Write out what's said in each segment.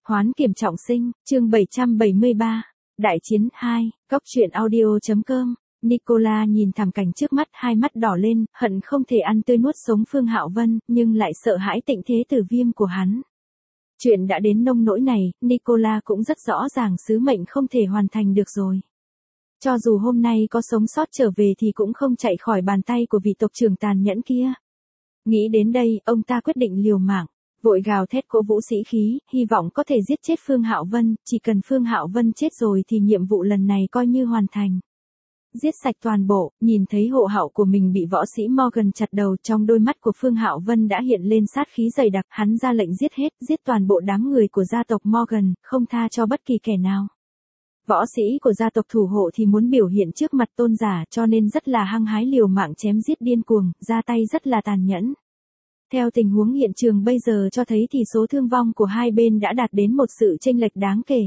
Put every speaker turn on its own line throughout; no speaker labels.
Hoán kiểm trọng sinh, chương 773. Đại chiến 2, Cóc truyện audio.com. Nicola nhìn thảm cảnh trước mắt, hai mắt đỏ lên, hận không thể ăn tươi nuốt sống Phương Hạo Vân, nhưng lại sợ hãi Tịnh Thế Tử Viêm của hắn. Chuyện đã đến nông nỗi này, Nicola cũng rất rõ ràng sứ mệnh không thể hoàn thành được rồi. Cho dù hôm nay có sống sót trở về thì cũng không chạy khỏi bàn tay của vị tộc trưởng tàn nhẫn kia. Nghĩ đến đây, ông ta quyết định liều mạng, vội gào thét cổ vũ sĩ khí, hy vọng có thể giết chết Phương Hạo Vân, chỉ cần Phương Hạo Vân chết rồi thì nhiệm vụ lần này coi như hoàn thành. Giết sạch toàn bộ, nhìn thấy hộ hậu của mình bị võ sĩ Morgan chặt đầu, trong đôi mắt của Phương Hạo Vân đã hiện lên sát khí dày đặc, hắn ra lệnh giết hết, giết toàn bộ đám người của gia tộc Morgan, không tha cho bất kỳ kẻ nào. Võ sĩ của gia tộc thủ hộ thì muốn biểu hiện trước mặt tôn giả cho nên rất là hăng hái liều mạng chém giết điên cuồng, ra tay rất là tàn nhẫn. Theo tình huống hiện trường bây giờ cho thấy thì số thương vong của hai bên đã đạt đến một sự chênh lệch đáng kể.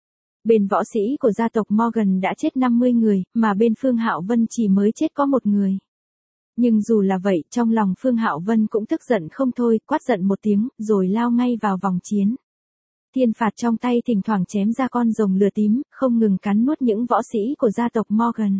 Bên võ sĩ của gia tộc Morgan đã chết 50 người, mà bên Phương Hạo Vân chỉ mới chết có một người. Nhưng dù là vậy, trong lòng Phương Hạo Vân cũng tức giận không thôi, quát giận một tiếng, rồi lao ngay vào vòng chiến. Thiên phạt trong tay thỉnh thoảng chém ra con rồng lửa tím, không ngừng cắn nuốt những võ sĩ của gia tộc Morgan.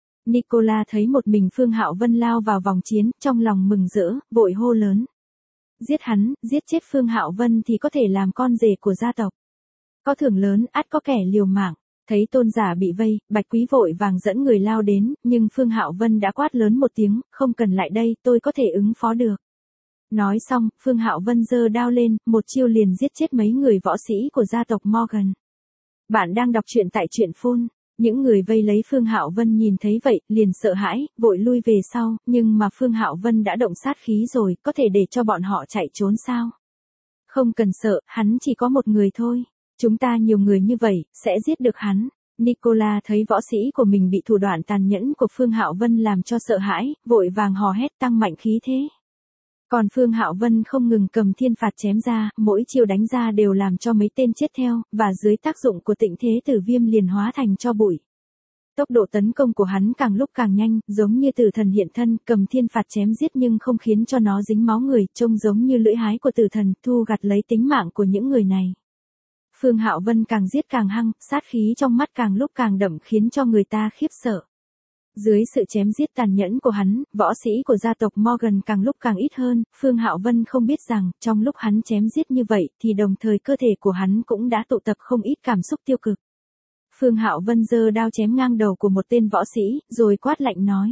Nicola thấy một mình Phương Hạo Vân lao vào vòng chiến, trong lòng mừng rỡ, vội hô lớn. Giết hắn, giết chết Phương Hạo Vân thì có thể làm con rể của gia tộc. Có thưởng lớn, ắt có kẻ liều mạng. Thấy tôn giả bị vây, Bạch Quý vội vàng dẫn người lao đến, nhưng Phương Hạo Vân đã quát lớn một tiếng, không cần lại đây, tôi có thể ứng phó được. Nói xong, Phương Hạo Vân giơ đao lên, một chiêu liền giết chết mấy người võ sĩ của gia tộc Morgan. Bạn đang đọc truyện tại truyện phun. Những người vây lấy Phương Hạo Vân nhìn thấy vậy, liền sợ hãi, vội lui về sau, nhưng mà Phương Hạo Vân đã động sát khí rồi, có thể để cho bọn họ chạy trốn sao? Không cần sợ, hắn chỉ có một người thôi. Chúng ta nhiều người như vậy, sẽ giết được hắn. Nicola thấy võ sĩ của mình bị thủ đoạn tàn nhẫn của Phương Hạo Vân làm cho sợ hãi, vội vàng hò hét tăng mạnh khí thế. Còn Phương Hạo Vân không ngừng cầm thiên phạt chém ra, mỗi chiêu đánh ra đều làm cho mấy tên chết theo, và dưới tác dụng của Tịnh Thế Tử Viêm liền hóa thành tro bụi. Tốc độ tấn công của hắn càng lúc càng nhanh, giống như tử thần hiện thân, cầm thiên phạt chém giết nhưng không khiến cho nó dính máu người, trông giống như lưỡi hái của tử thần, thu gặt lấy tính mạng của những người này. Phương Hạo Vân càng giết càng hăng, sát khí trong mắt càng lúc càng đậm khiến cho người ta khiếp sợ. Dưới sự chém giết tàn nhẫn của hắn, võ sĩ của gia tộc Morgan càng lúc càng ít hơn, Phương Hạo Vân không biết rằng, trong lúc hắn chém giết như vậy, thì đồng thời cơ thể của hắn cũng đã tụ tập không ít cảm xúc tiêu cực. Phương Hạo Vân giơ đao chém ngang đầu của một tên võ sĩ, rồi quát lạnh nói.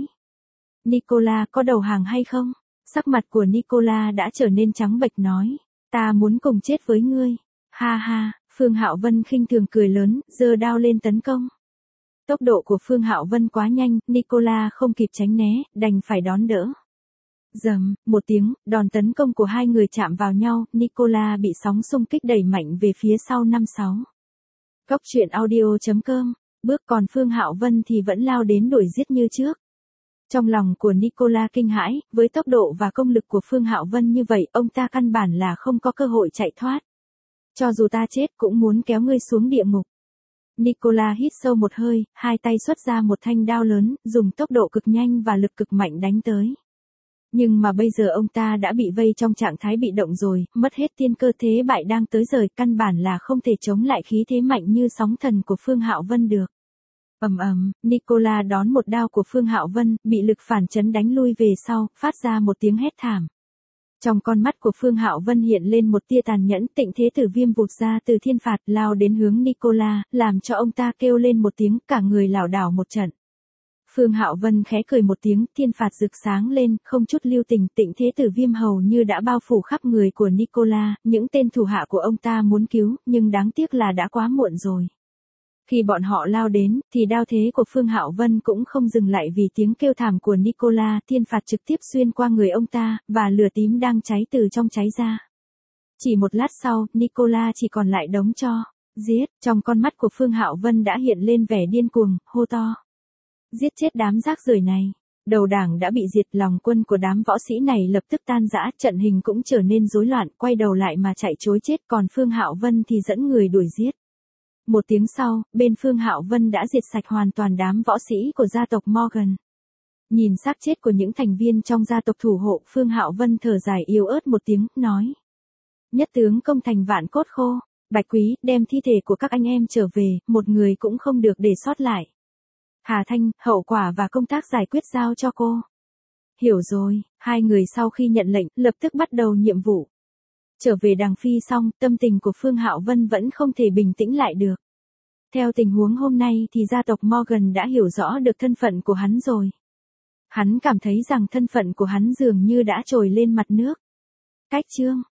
Nicola, có đầu hàng hay không? Sắc mặt của Nicola đã trở nên trắng bệch nói. Ta muốn cùng chết với ngươi. Ha ha, Phương Hạo Vân khinh thường cười lớn, giơ đao lên tấn công. Tốc độ của Phương Hạo Vân quá nhanh, Nicola không kịp tránh né, đành phải đón đỡ. Rầm, một tiếng, đòn tấn công của hai người chạm vào nhau, Nicola bị sóng xung kích đẩy mạnh về phía sau 5-6. Cóc truyện audio.com, bước còn Phương Hạo Vân thì vẫn lao đến đuổi giết như trước. Trong lòng của Nicola kinh hãi, với tốc độ và công lực của Phương Hạo Vân như vậy, ông ta căn bản là không có cơ hội chạy thoát. Cho dù ta chết cũng muốn kéo ngươi xuống địa ngục. Nicola hít sâu một hơi, hai tay xuất ra một thanh đao lớn, dùng tốc độ cực nhanh và lực cực mạnh đánh tới. Nhưng mà bây giờ ông ta đã bị vây trong trạng thái bị động rồi, mất hết tiên cơ, thế bại đang tới rồi, căn bản là không thể chống lại khí thế mạnh như sóng thần của Phương Hạo Vân được. Ầm ầm, Nicola đón một đao của Phương Hạo Vân, bị lực phản chấn đánh lui về sau, phát ra một tiếng hét thảm. Trong con mắt của Phương Hạo Vân hiện lên một tia tàn nhẫn, Tịnh Thế Tử Viêm vụt ra từ thiên phạt, lao đến hướng Nicola, làm cho ông ta kêu lên một tiếng, cả người lảo đảo một trận. Phương Hạo Vân khẽ cười một tiếng, thiên phạt rực sáng lên, không chút lưu tình, Tịnh Thế Tử Viêm hầu như đã bao phủ khắp người của Nicola, những tên thủ hạ của ông ta muốn cứu, nhưng đáng tiếc là đã quá muộn rồi. Khi bọn họ lao đến, thì đao thế của Phương Hạo Vân cũng không dừng lại vì tiếng kêu thảm của Nicola, thiên phạt trực tiếp xuyên qua người ông ta, và lửa tím đang cháy từ trong cháy ra. Chỉ một lát sau, Nicola chỉ còn lại đống tro. Giết, trong con mắt của Phương Hạo Vân đã hiện lên vẻ điên cuồng, hô to. Giết chết đám rác rưởi này. Đầu đảng đã bị diệt, lòng quân của đám võ sĩ này lập tức tan rã, trận hình cũng trở nên rối loạn, quay đầu lại mà chạy trối chết, còn Phương Hạo Vân thì dẫn người đuổi giết. Một tiếng sau, bên Phương Hạo Vân đã diệt sạch hoàn toàn đám võ sĩ của gia tộc Morgan. Nhìn xác chết của những thành viên trong gia tộc thủ hộ, Phương Hạo Vân thở dài yếu ớt một tiếng, nói. Nhất tướng công thành vạn cốt khô, Bạch Quý, đem thi thể của các anh em trở về, một người cũng không được để sót lại. Hà Thanh, hậu quả và công tác giải quyết giao cho cô. Hiểu rồi, hai người sau khi nhận lệnh, lập tức bắt đầu nhiệm vụ. Trở về Đằng Phi xong, tâm tình của Phương Hạo Vân vẫn không thể bình tĩnh lại được. Theo tình huống hôm nay thì gia tộc Morgan đã hiểu rõ được thân phận của hắn rồi. Hắn cảm thấy rằng thân phận của hắn dường như đã trồi lên mặt nước. Cách chương